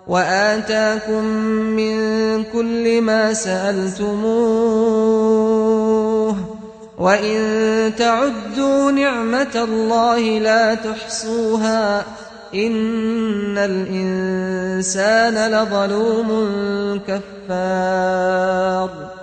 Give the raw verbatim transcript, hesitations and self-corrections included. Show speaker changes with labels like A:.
A: وآتاكم من كل ما سألتموه وإن تعدوا نعمة الله لا تحصوها إن الإنسان لظلوم كفار